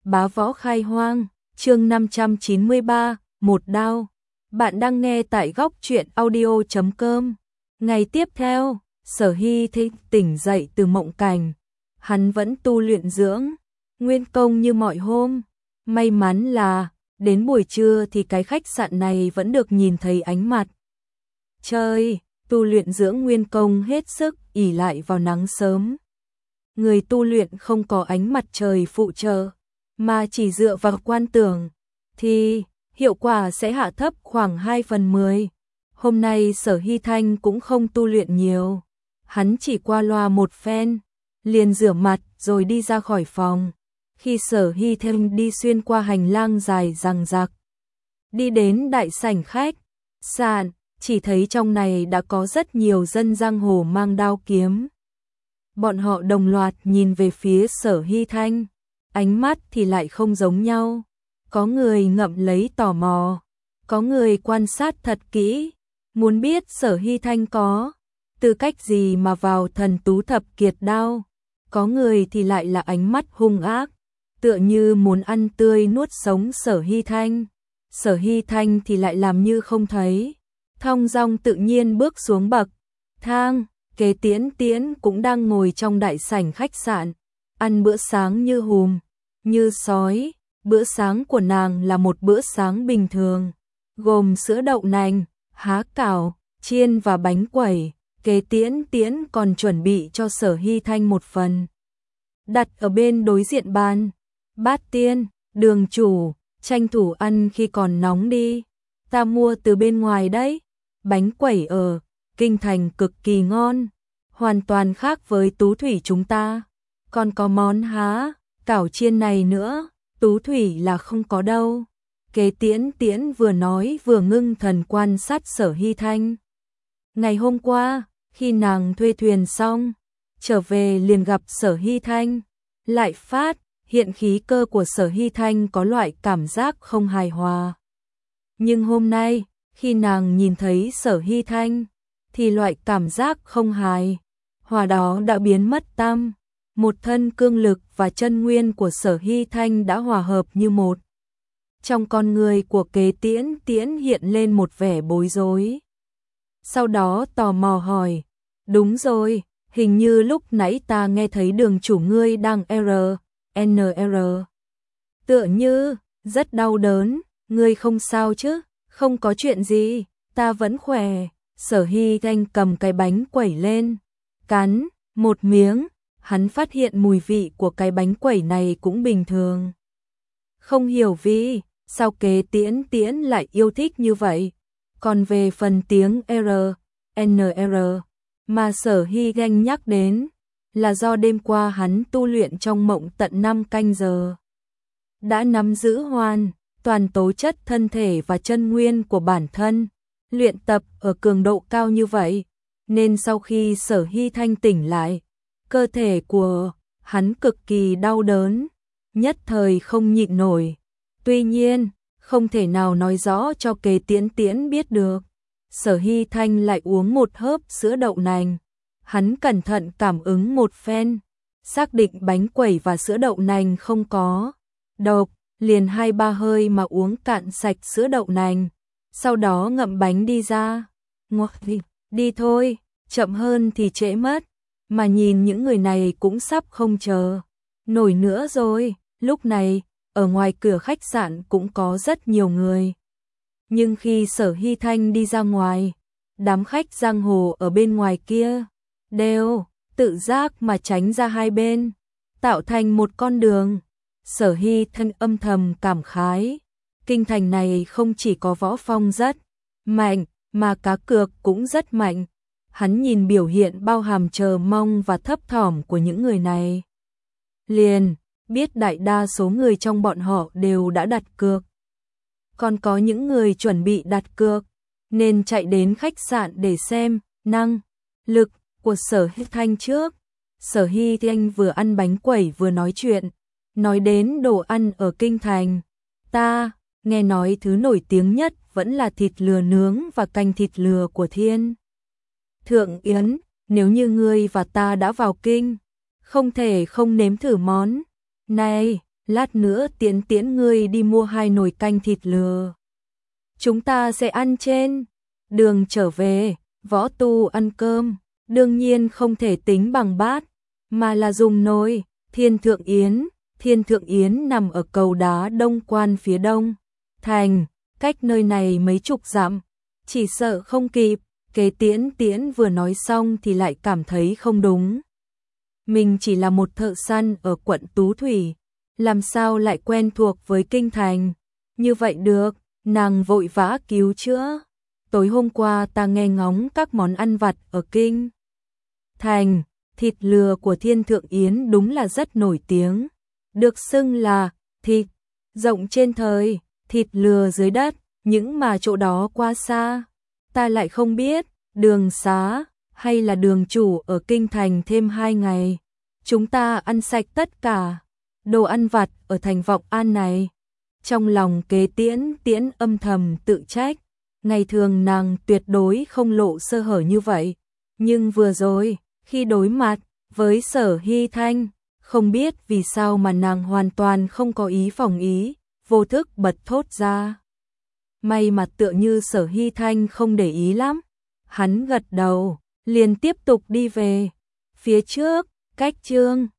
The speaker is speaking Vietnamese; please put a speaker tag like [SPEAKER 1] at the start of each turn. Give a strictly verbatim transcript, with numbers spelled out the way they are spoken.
[SPEAKER 1] Bá Võ Khai Hoang, chương năm trăm chín mươi ba, một đao. Bạn đang nghe tại góc truyện audio chấm com. Ngày tiếp theo, Sở Hy Thịnh tỉnh dậy từ mộng cảnh. Hắn vẫn tu luyện dưỡng, nguyên công như mọi hôm. May mắn là, đến buổi trưa thì cái khách sạn này vẫn được nhìn thấy ánh mặt trời. Tu luyện dưỡng nguyên công hết sức ỷ lại vào nắng sớm. Người tu luyện không có ánh mặt trời phụ trợ, mà chỉ dựa vào quan tưởng, thì hiệu quả sẽ hạ thấp khoảng hai phần mười. Hôm nay Sở Hy Thanh cũng không tu luyện nhiều. Hắn chỉ qua loa một phen, liền rửa mặt rồi đi ra khỏi phòng. Khi Sở Hy Thanh đi xuyên qua hành lang dài dằng dặc, đi đến đại sảnh khách sạn, chỉ thấy trong này đã có rất nhiều dân giang hồ mang đao kiếm. Bọn họ đồng loạt nhìn về phía Sở Hy Thanh, ánh mắt thì lại không giống nhau. Có người ngậm lấy tò mò, có người quan sát thật kỹ, muốn biết Sở Hy Thanh có tư cách gì mà vào thần tú thập kiệt đao. Có người thì lại là ánh mắt hung ác, tựa như muốn ăn tươi nuốt sống Sở Hy Thanh. Sở Hy Thanh thì lại làm như không thấy, thong dong tự nhiên bước xuống bậc thang. Kế Tiễn Tiễn cũng đang ngồi trong đại sảnh khách sạn, ăn bữa sáng như hùm, như sói. Bữa sáng của nàng là một bữa sáng bình thường, gồm sữa đậu nành, há cảo, chiên và bánh quẩy. Kế Tiễn Tiễn còn chuẩn bị cho Sở Hy Thanh một phần, đặt ở bên đối diện bàn. Bát Tiên, đường chủ, tranh thủ ăn khi còn nóng đi, ta mua từ bên ngoài đấy. Bánh quẩy ở Kinh Thành cực kỳ ngon, hoàn toàn khác với Tú Thủy chúng ta. Còn có món há cảo chiên này nữa, Tú Thủy là không có đâu. Kế Tiễn Tiễn vừa nói vừa ngưng thần quan sát Sở Hy Thanh. Ngày hôm qua, khi nàng thuê thuyền xong, trở về liền gặp Sở Hy Thanh, lại phát hiện khí cơ của Sở Hy Thanh có loại cảm giác không hài hòa. Nhưng hôm nay, khi nàng nhìn thấy Sở Hy Thanh, thì loại cảm giác không hài hòa đó đã biến mất tăm. Một thân cương lực và chân nguyên của Sở Hy Thanh đã hòa hợp như một. Trong con người của Kế Tiễn Tiễn hiện lên một vẻ bối rối. Sau đó tò mò hỏi, đúng rồi, hình như lúc nãy ta nghe thấy đường chủ ngươi đang R, N R. Tựa như, rất đau đớn, ngươi không sao chứ? Không có chuyện gì, ta vẫn khỏe. Sở Hy Thanh cầm cái bánh quẩy lên, cắn một miếng. Hắn phát hiện mùi vị của cái bánh quẩy này cũng bình thường. Không hiểu vì sao Kế Tiễn Tiễn lại yêu thích như vậy. Còn về phần tiếng R, N R mà Sở Hy Thanh nhắc đến, là do đêm qua hắn tu luyện trong mộng tận năm canh giờ, đã nắm giữ hoàn toàn tố chất thân thể và chân nguyên của bản thân. Luyện tập ở cường độ cao như vậy, nên sau khi Sở Hy Thanh tỉnh lại, cơ thể của hắn cực kỳ đau đớn, nhất thời không nhịn nổi. Tuy nhiên, không thể nào nói rõ cho Kế Tiễn Tiễn biết được. Sở Hy Thanh lại uống một hớp sữa đậu nành. Hắn cẩn thận cảm ứng một phen, xác định bánh quẩy và sữa đậu nành không có độc, liền hai ba hơi mà uống cạn sạch sữa đậu nành. Sau đó ngậm bánh đi ra. Ngọt đi, đi thôi, chậm hơn thì trễ mất. Mà nhìn những người này cũng sắp không chờ nổi nữa rồi. Lúc này, ở ngoài cửa khách sạn cũng có rất nhiều người. Nhưng khi Sở Hy Thanh đi ra ngoài, đám khách giang hồ ở bên ngoài kia đều tự giác mà tránh ra hai bên, tạo thành một con đường. Sở Hy Thanh âm thầm cảm khái, Kinh Thành này không chỉ có võ phong rất mạnh, mà cá cược cũng rất mạnh. Hắn nhìn biểu hiện bao hàm chờ mong và thấp thỏm của những người này, liền biết đại đa số người trong bọn họ đều đã đặt cược. Còn có những người chuẩn bị đặt cược, nên chạy đến khách sạn để xem năng lực của Sở Hy Thanh trước. Sở Hy Thanh vừa ăn bánh quẩy vừa nói chuyện, nói đến đồ ăn ở Kinh Thành. Ta nghe nói thứ nổi tiếng nhất vẫn là thịt lừa nướng và canh thịt lừa của Thiên Thượng Yến. Nếu như ngươi và ta đã vào kinh, không thể không nếm thử món này. lát nữa Tiễn tiễn ngươi đi mua hai nồi canh thịt lừa. Chúng ta sẽ ăn trên đường trở về. Võ Tu ăn cơm, đương nhiên không thể tính bằng bát, mà là dùng nồi. Thiên Thượng Yến, Thiên Thượng Yến nằm ở cầu đá Đông Quan phía đông thành, cách nơi này mấy chục dặm, chỉ sợ không kịp. Kế Tiễn Tiễn vừa nói xong thì lại cảm thấy không đúng. Mình chỉ là một thợ săn ở quận Tú Thủy, làm sao lại quen thuộc với kinh thành? Như vậy được, nàng vội vã cứu chữa. Tối hôm qua ta nghe ngóng các món ăn vặt ở kinh thành, thịt lừa của Thiên Thượng Yến đúng là rất nổi tiếng, được xưng là thịt rộng trên trời, thịt lừa dưới đất, những mà chỗ đó quá xa, ta lại không biết. Đường xá hay là đường chủ ở kinh thành thêm hai ngày, chúng ta ăn sạch tất cả đồ ăn vặt ở thành Vọng An này. Trong lòng Kế Tiễn Tiễn âm thầm tự trách, ngày thường nàng tuyệt đối không lộ sơ hở như vậy, nhưng vừa rồi khi đối mặt với Sở Hy Thanh, không biết vì sao mà nàng hoàn toàn không có ý phòng ý, vô thức bật thốt ra. May mà tựa như Sở Hy Thanh không để ý lắm. Hắn gật đầu, liền tiếp tục đi về. Phía trước, cách Trương